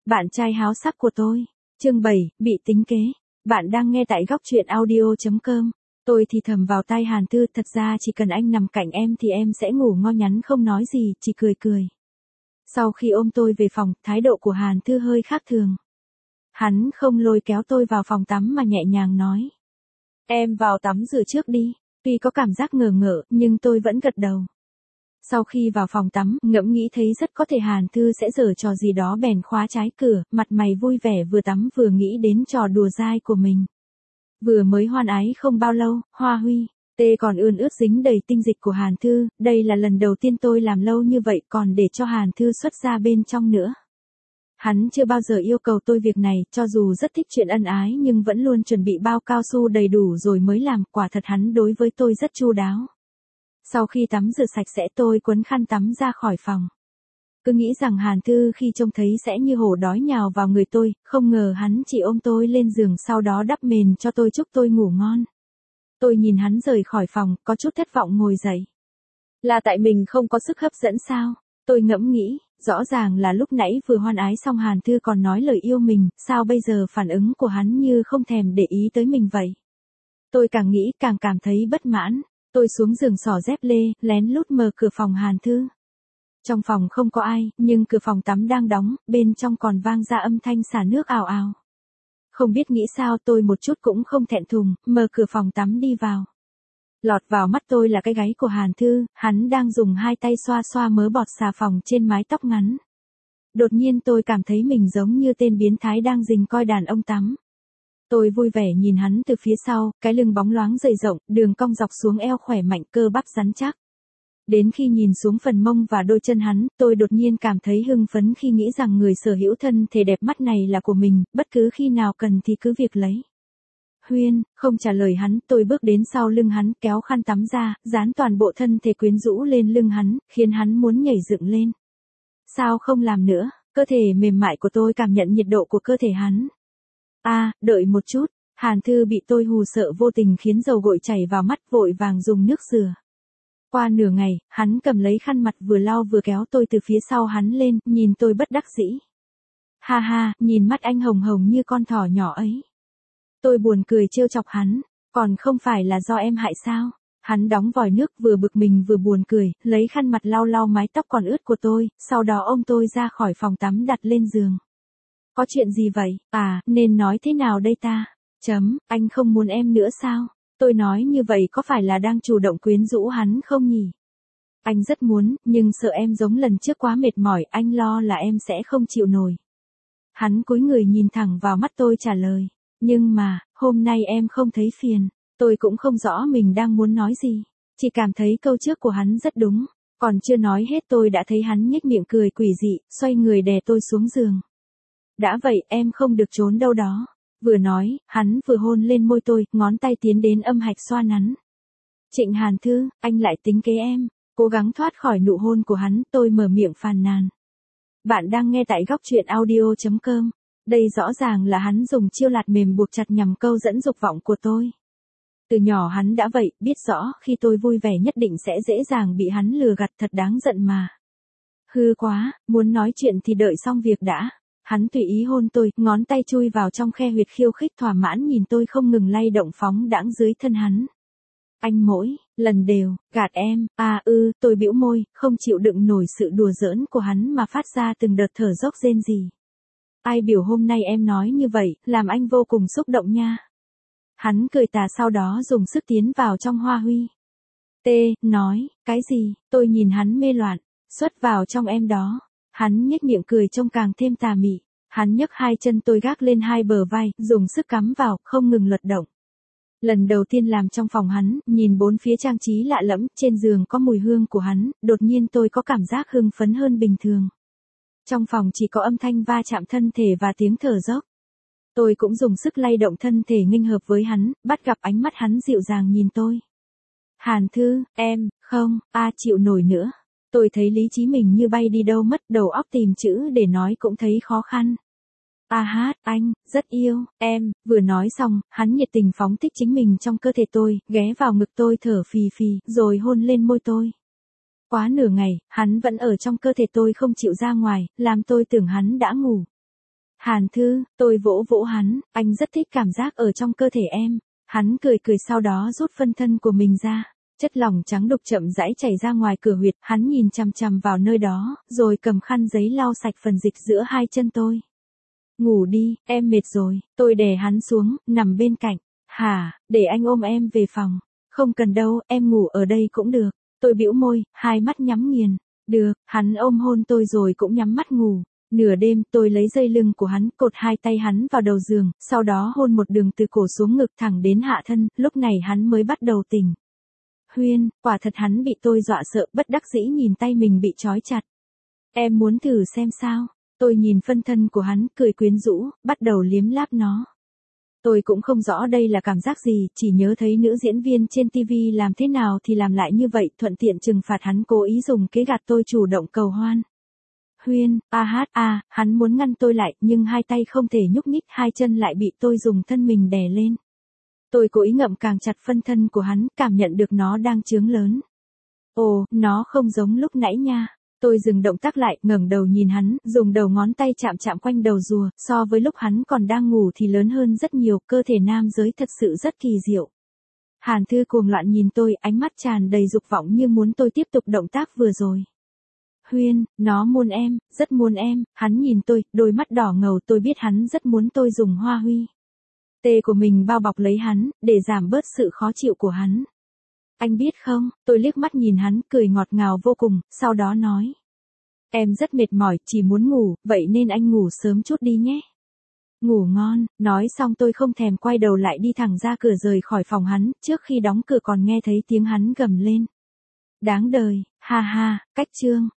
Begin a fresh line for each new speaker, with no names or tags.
Bạn trai háo sắc của tôi. Chương 7, bị tính kế. Bạn đang nghe tại góc truyện audio.com. Tôi thì thầm vào tai Hàn Thư, thật ra chỉ cần anh nằm cạnh em thì em sẽ ngủ ngon nhắn không nói gì, chỉ cười cười. Sau khi ôm tôi về phòng, thái độ của Hàn Thư hơi khác thường. Hắn không lôi kéo tôi vào phòng tắm mà nhẹ nhàng nói. Em vào tắm rửa trước đi. Tuy có cảm giác ngờ ngợ, nhưng tôi vẫn gật đầu. Sau khi vào phòng tắm, ngẫm nghĩ thấy rất có thể Hàn Thư sẽ giở trò gì đó bèn khóa trái cửa, mặt mày vui vẻ vừa tắm vừa nghĩ đến trò đùa dai của mình. Vừa mới hoan ái không bao lâu, Hoa Huy, tê còn ươn ướt dính đầy tinh dịch của Hàn Thư, đây là lần đầu tiên tôi làm lâu như vậy còn để cho Hàn Thư xuất ra bên trong nữa. Hắn chưa bao giờ yêu cầu tôi việc này, cho dù rất thích chuyện ân ái nhưng vẫn luôn chuẩn bị bao cao su đầy đủ rồi mới làm, quả thật hắn đối với tôi rất chu đáo. Sau khi tắm rửa sạch sẽ tôi quấn khăn tắm ra khỏi phòng. Cứ nghĩ rằng Hàn Thư khi trông thấy sẽ như hổ đói nhào vào người tôi, không ngờ hắn chỉ ôm tôi lên giường sau đó đắp mền cho tôi chúc tôi ngủ ngon. Tôi nhìn hắn rời khỏi phòng, có chút thất vọng ngồi dậy. Là tại mình không có sức hấp dẫn sao? Tôi ngẫm nghĩ, rõ ràng là lúc nãy vừa hoan ái xong Hàn Thư còn nói lời yêu mình, sao bây giờ phản ứng của hắn như không thèm để ý tới mình vậy? Tôi càng nghĩ càng cảm thấy bất mãn. Tôi xuống giường xỏ dép lê, lén lút mở cửa phòng Hàn Thư. Trong phòng không có ai, nhưng cửa phòng tắm đang đóng, bên trong còn vang ra âm thanh xả nước ào ào. Không biết nghĩ sao tôi một chút cũng không thẹn thùng, mở cửa phòng tắm đi vào. Lọt vào mắt tôi là cái gáy của Hàn Thư, hắn đang dùng hai tay xoa xoa mớ bọt xà phòng trên mái tóc ngắn. Đột nhiên tôi cảm thấy mình giống như tên biến thái đang rình coi đàn ông tắm. Tôi vui vẻ nhìn hắn từ phía sau, cái lưng bóng loáng dày rộng, đường cong dọc xuống eo khỏe mạnh, cơ bắp rắn chắc. Đến khi nhìn xuống phần mông và đôi chân hắn, tôi đột nhiên cảm thấy hưng phấn khi nghĩ rằng người sở hữu thân thể đẹp mắt này là của mình, bất cứ khi nào cần thì cứ việc lấy. Huyên, không trả lời hắn, tôi bước đến sau lưng hắn, kéo khăn tắm ra, dán toàn bộ thân thể quyến rũ lên lưng hắn, khiến hắn muốn nhảy dựng lên. Sao không làm nữa? Cơ thể mềm mại của tôi cảm nhận nhiệt độ của cơ thể hắn. Đợi một chút, Hàn Thư bị tôi hù sợ vô tình khiến dầu gội chảy vào mắt, vội vàng dùng nước rửa. Qua nửa ngày, hắn cầm lấy khăn mặt vừa lau vừa kéo tôi từ phía sau hắn lên, nhìn tôi bất đắc dĩ. Ha ha, nhìn mắt anh hồng hồng như con thỏ nhỏ ấy. Tôi buồn cười trêu chọc hắn, còn không phải là do em hại sao? Hắn đóng vòi nước vừa bực mình vừa buồn cười, lấy khăn mặt lau lau mái tóc còn ướt của tôi, sau đó ôm tôi ra khỏi phòng tắm đặt lên giường. Có chuyện gì vậy? Nên nói thế nào đây ta? Anh không muốn em nữa sao? Tôi nói như vậy có phải là đang chủ động quyến rũ hắn không nhỉ? Anh rất muốn, nhưng sợ em giống lần trước quá mệt mỏi, anh lo là em sẽ không chịu nổi. Hắn cúi người nhìn thẳng vào mắt tôi trả lời. Nhưng mà, hôm nay em không thấy phiền. Tôi cũng không rõ mình đang muốn nói gì. Chỉ cảm thấy câu trước của hắn rất đúng. Còn chưa nói hết tôi đã thấy hắn nhếch miệng cười quỷ dị, xoay người đè tôi xuống giường. Đã vậy em không được trốn đâu đó. Vừa nói, hắn vừa hôn lên môi tôi, ngón tay tiến đến âm hạch xoa nắn. Trịnh Hàn Thư, anh lại tính kế em. Cố gắng thoát khỏi nụ hôn của hắn, tôi mở miệng phàn nàn. Bạn đang nghe tại góc truyện audio.com. Đây rõ ràng là hắn dùng chiêu lạt mềm buộc chặt nhằm câu dẫn dục vọng của tôi. Từ nhỏ hắn đã vậy, biết rõ khi tôi vui vẻ nhất định sẽ dễ dàng bị hắn lừa gạt, thật đáng giận mà. Hư quá, muốn nói chuyện thì đợi xong việc đã. Hắn tùy ý hôn tôi, ngón tay chui vào trong khe huyệt khiêu khích thỏa mãn nhìn tôi không ngừng lay động phóng đãng dưới thân hắn. Anh mỗi lần đều gạt em. Tôi bĩu môi, không chịu đựng nổi sự đùa giỡn của hắn mà phát ra từng đợt thở dốc rên rỉ. Ai biểu hôm nay em nói như vậy, làm anh vô cùng xúc động nha. Hắn cười tà sau đó dùng sức tiến vào trong Hoa Huy. Nói, cái gì? Tôi nhìn hắn mê loạn, xuất vào trong em đó. Hắn nhếch miệng cười trông càng thêm tà mị. Hắn nhấc hai chân tôi gác lên hai bờ vai, dùng sức cắm vào, không ngừng lật động. Lần đầu tiên làm trong phòng hắn, nhìn bốn phía trang trí lạ lẫm, trên giường có mùi hương của hắn, đột nhiên tôi có cảm giác hưng phấn hơn bình thường. Trong phòng chỉ có âm thanh va chạm thân thể và tiếng thở dốc. Tôi cũng dùng sức lay động thân thể nghênh hợp với hắn, bắt gặp ánh mắt hắn dịu dàng nhìn tôi. Hàn Thư, em, không, chịu nổi nữa. Tôi thấy lý trí mình như bay đi đâu mất, đầu óc tìm chữ để nói cũng thấy khó khăn. Anh, rất yêu, em, vừa nói xong, hắn nhiệt tình phóng thích chính mình trong cơ thể tôi, ghé vào ngực tôi thở phì phì, rồi hôn lên môi tôi. Quá nửa ngày, hắn vẫn ở trong cơ thể tôi không chịu ra ngoài, làm tôi tưởng hắn đã ngủ. Hàn Thư, tôi vỗ vỗ hắn, anh rất thích cảm giác ở trong cơ thể em. Hắn cười cười sau đó rút phân thân của mình ra. Chất lỏng trắng đục chậm rãi chảy ra ngoài cửa huyệt, hắn nhìn chằm chằm vào nơi đó, rồi cầm khăn giấy lau sạch phần dịch giữa hai chân tôi. Ngủ đi, em mệt rồi, tôi đè hắn xuống, nằm bên cạnh. Hả, để anh ôm em về phòng. Không cần đâu, em ngủ ở đây cũng được. Tôi bĩu môi, hai mắt nhắm nghiền. Được, hắn ôm hôn tôi rồi cũng nhắm mắt ngủ. Nửa đêm, tôi lấy dây lưng của hắn, cột hai tay hắn vào đầu giường, sau đó hôn một đường từ cổ xuống ngực thẳng đến hạ thân, lúc này hắn mới bắt đầu tỉnh. Huyên, quả thật hắn bị tôi dọa sợ, bất đắc dĩ nhìn tay mình bị trói chặt. Em muốn thử xem sao? Tôi nhìn phân thân của hắn, cười quyến rũ, bắt đầu liếm láp nó. Tôi cũng không rõ đây là cảm giác gì, chỉ nhớ thấy nữ diễn viên trên TV làm thế nào thì làm lại như vậy, thuận tiện trừng phạt hắn cố ý dùng kế gạt tôi chủ động cầu hoan. Huyên, hắn muốn ngăn tôi lại, nhưng hai tay không thể nhúc nhích, hai chân lại bị tôi dùng thân mình đè lên. Tôi cố ý ngậm càng chặt phân thân của hắn, cảm nhận được nó đang trướng lớn. Ồ, nó không giống lúc nãy nha. Tôi dừng động tác lại, ngẩng đầu nhìn hắn, dùng đầu ngón tay chạm chạm quanh đầu rùa, so với lúc hắn còn đang ngủ thì lớn hơn rất nhiều, cơ thể nam giới thật sự rất kỳ diệu. Hàn Thư cuồng loạn nhìn tôi, ánh mắt tràn đầy dục vọng như muốn tôi tiếp tục động tác vừa rồi. Huyên, nó muốn em, rất muốn em, hắn nhìn tôi, đôi mắt đỏ ngầu, tôi biết hắn rất muốn tôi dùng hoa huy. Tê của mình bao bọc lấy hắn, để giảm bớt sự khó chịu của hắn. Anh biết không, tôi liếc mắt nhìn hắn, cười ngọt ngào vô cùng, sau đó nói. Em rất mệt mỏi, chỉ muốn ngủ, vậy nên anh ngủ sớm chút đi nhé. Ngủ ngon, nói xong tôi không thèm quay đầu lại đi thẳng ra cửa rời khỏi phòng hắn, trước khi đóng cửa còn nghe thấy tiếng hắn gầm lên. Đáng đời, ha ha, cách chương.